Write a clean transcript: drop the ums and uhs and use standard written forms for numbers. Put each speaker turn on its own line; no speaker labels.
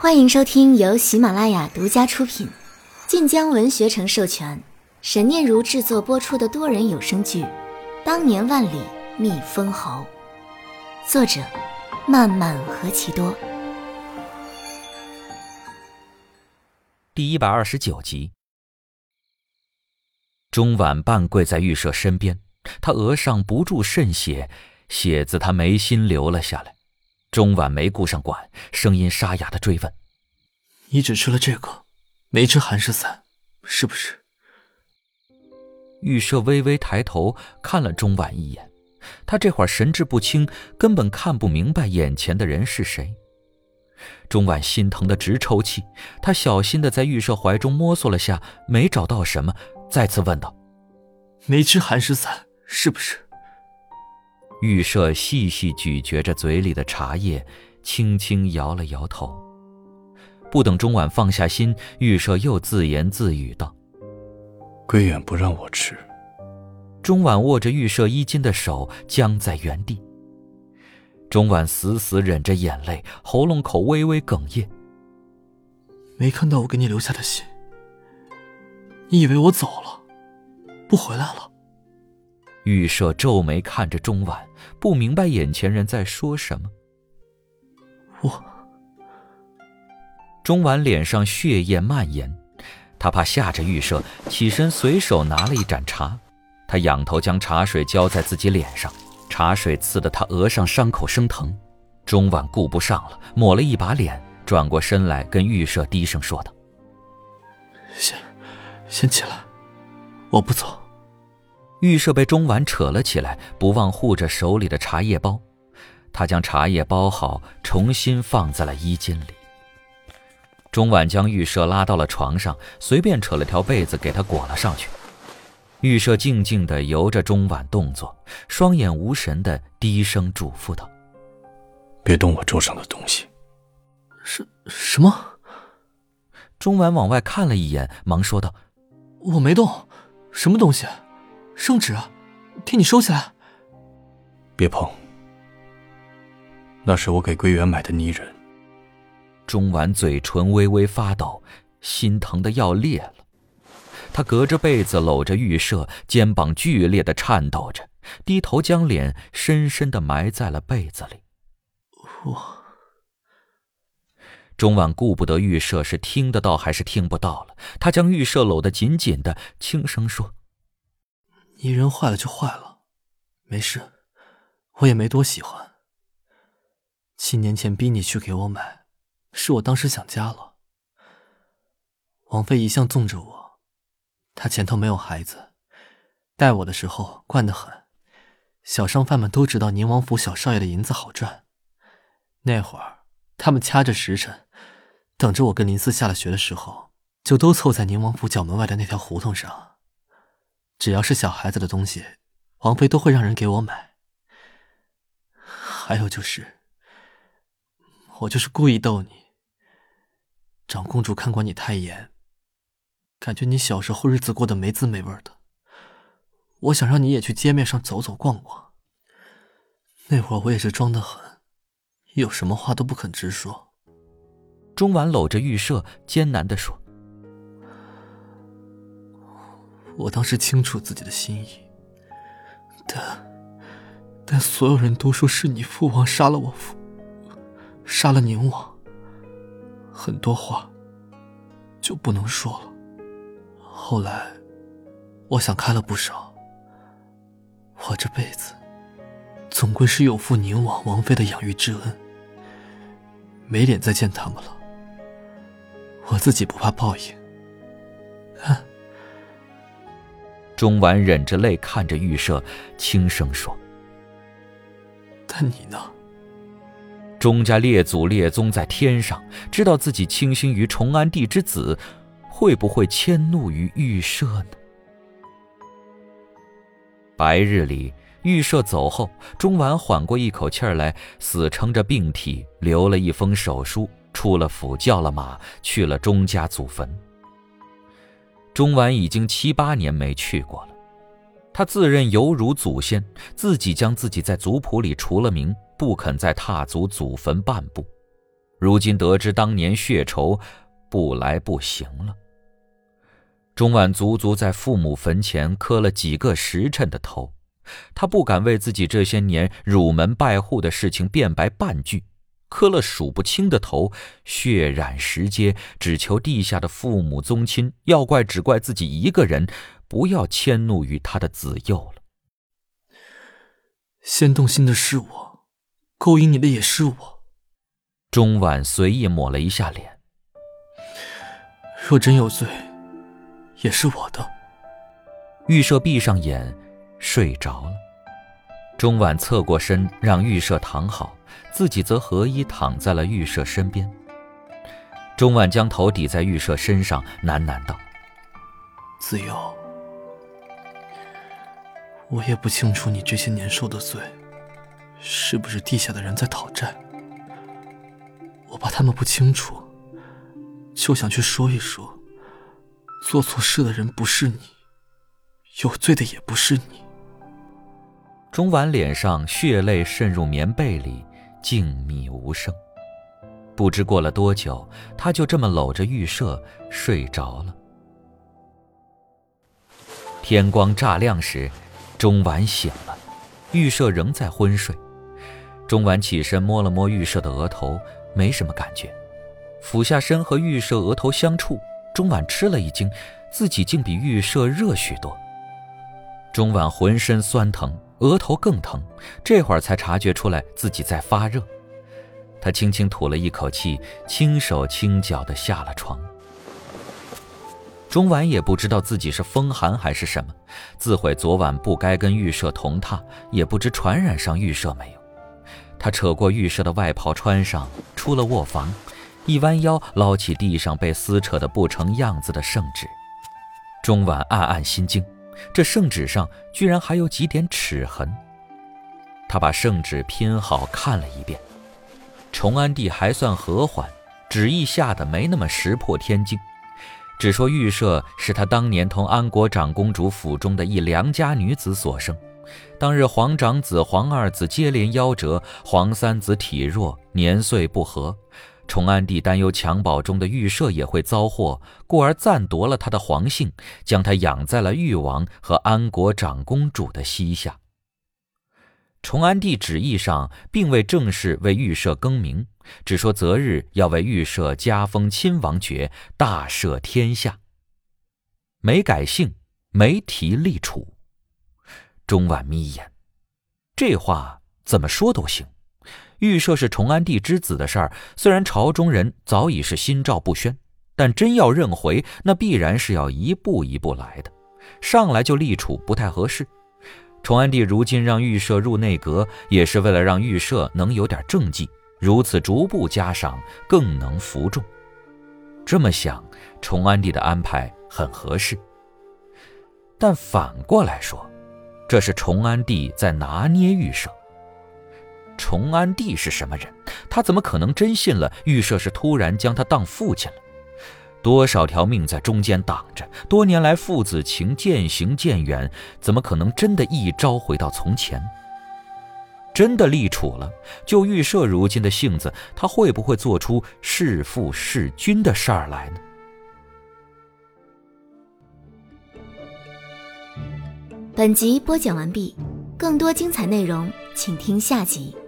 欢迎收听由喜马拉雅独家出品，晋江文学城授权，沈念如制作播出的多人有声剧《当年万里觅封侯》，作者漫漫何其多。
第129集。钟婉半跪在玉舍身边，他额上不住渗血，血自他眉心流了下来。钟婉没顾上管，声音沙哑地追问：
你只吃了这个，没吃寒食散，是不是？
玉舍微微抬头看了钟婉一眼，他这会儿神志不清，根本看不明白眼前的人是谁。钟婉心疼得直抽泣，他小心地在玉舍怀中摸索了下，没找到什么，再次问道：
没吃寒食散，是不是？
玉舍细细咀嚼着嘴里的茶叶，轻轻摇了摇头。不等钟婉放下心，玉舍又自言自语道：
归远不让我吃。
钟婉握着玉舍衣襟的手僵在原地。钟婉死死忍着眼泪，喉咙口微微哽咽。
没看到我给你留下的信，你以为我走了，不回来了？
玉舍皱眉看着钟婉，不明白眼前人在说什么。钟婉脸上血液蔓延，他怕吓着玉舍，起身随手拿了一盏茶，他仰头将茶水浇在自己脸上，茶水刺得他额上伤口生疼。钟婉顾不上了，抹了一把脸，转过身来跟玉舍低声说道：
先起来，我不走。
玉舍被钟婉扯了起来，不忘护着手里的茶叶包，他将茶叶包好，重新放在了衣襟里。钟婉将玉舍拉到了床上，随便扯了条被子给他裹了上去。玉舍静静地由着钟婉动作，双眼无神地低声嘱咐道：
别动我桌上的东西。
什么？
钟婉往外看了一眼，忙说道：
我没动，什么东西？圣旨啊，替你收起来。
别碰，那是我给归远买的泥人。
钟婉嘴唇微微发抖，心疼得要裂了。他隔着被子搂着玉舍，肩膀剧烈地颤抖着，低头将脸深深地埋在了被子里。钟婉顾不得玉舍是听得到还是听不到了，他将玉舍搂得紧紧的，轻声说：
泥人坏了就坏了，没事，我也没多喜欢。7年前逼你去给我买，是我当时想家了。王妃一向纵着我，她前头没有孩子，带我的时候惯得很，小商贩们都知道宁王府小少爷的银子好赚。那会儿他们掐着时辰，等着我跟林四下了学的时候，就都凑在宁王府角门外的那条胡同上。只要是小孩子的东西，王妃都会让人给我买。还有就是，我就是故意逗你。长公主看管你太严，感觉你小时候日子过得没滋没味的。我想让你也去街面上走走逛逛。那会儿我也是装得很，有什么话都不肯直说。
钟婉搂着玉舍，艰难地说：
我当时清楚自己的心意，但所有人都说是你父王杀了我父，杀了宁王，很多话就不能说了。后来我想开了不少，我这辈子总归是有负宁王王妃的养育之恩，没脸再见他们了。我自己不怕报应。
钟婉忍着泪看着玉舍，轻声说：
但你呢？
钟家列祖列宗在天上，知道自己倾心于崇安帝之子，会不会迁怒于玉舍呢？白日里，玉舍走后，钟婉缓过一口气来，死撑着病体，留了一封手书，出了府，叫了马，去了钟家祖坟。钟婉已经7、8年没去过了，他自认犹如祖先，自己将自己在族谱里除了名，不肯再踏足祖坟半步。 如今得知当年血仇，不来不行了。钟婉足足在父母坟前磕了几个时辰的头，他不敢为自己这些年辱门败户的事情辩白半句，磕了数不清的头，血染石阶，只求地下的父母宗亲，要怪只怪自己一个人，不要迁怒于他的子幼了。
先动心的是我，勾引你的也是我。
钟婉随意抹了一下脸。
若真有罪，也是我的。
玉舍闭上眼睡着了。钟婉侧过身让玉舍躺好，自己则合衣躺在了玉舍身边。钟婉将头抵在玉舍身上，喃喃道：
子悠，我也不清楚你这些年受的罪是不是地下的人在讨债，我怕他们不清楚，就想去说一说，做错事的人不是你，有罪的也不是你。
钟婉脸上血泪渗入棉被里，静谧无声。不知过了多久，他就这么搂着玉舍睡着了。天光乍亮时，钟婉醒了，玉舍仍在昏睡。钟婉起身摸了摸玉舍的额头，没什么感觉。俯下身和玉舍额头相触，钟婉吃了一惊，自己竟比玉舍热许多。钟婉浑身酸疼，额头更疼，这会儿才察觉出来自己在发热。他轻轻吐了一口气，轻手轻脚地下了床。钟婉也不知道自己是风寒还是什么，自悔昨晚不该跟玉舍同榻，也不知传染上玉舍没有。他扯过玉舍的外袍穿上，出了卧房，一弯腰捞起地上被撕扯得不成样子的圣旨。钟婉暗暗心惊，这圣旨上居然还有几点齿痕。他把圣旨拼好看了一遍，崇安帝还算和缓，旨意下得没那么石破天惊，只说玉舍是他当年同安国长公主府中的一良家女子所生。当日皇长子、皇二子接连夭折，皇三子体弱，年岁不合。崇安帝担忧襁褓中的玉舍也会遭祸，故而暂夺了他的皇姓，将他养在了玉王和安国长公主的膝下。崇安帝旨意上并未正式为玉舍更名，只说择日要为玉舍加封亲王爵，大赦天下。没改姓，没提立储。钟婉眯眼，这话怎么说都行。玉舍是崇安帝之子的事儿，虽然朝中人早已是心照不宣，但真要认回，那必然是要一步一步来的，上来就立储不太合适。崇安帝如今让玉舍入内阁，也是为了让玉舍能有点政绩，如此逐步加赏，更能服众。这么想，崇安帝的安排很合适。但反过来说，这是崇安帝在拿捏玉舍。崇安帝是什么人？他怎么可能真信了玉舍是突然将他当父亲了？多少条命在中间挡着，多年来父子情渐行渐远，怎么可能真的一朝回到从前？真的立储了，就玉舍如今的性子，他会不会做出弑父弑君的事儿来呢？
本集播讲完毕，更多精彩内容请听下集。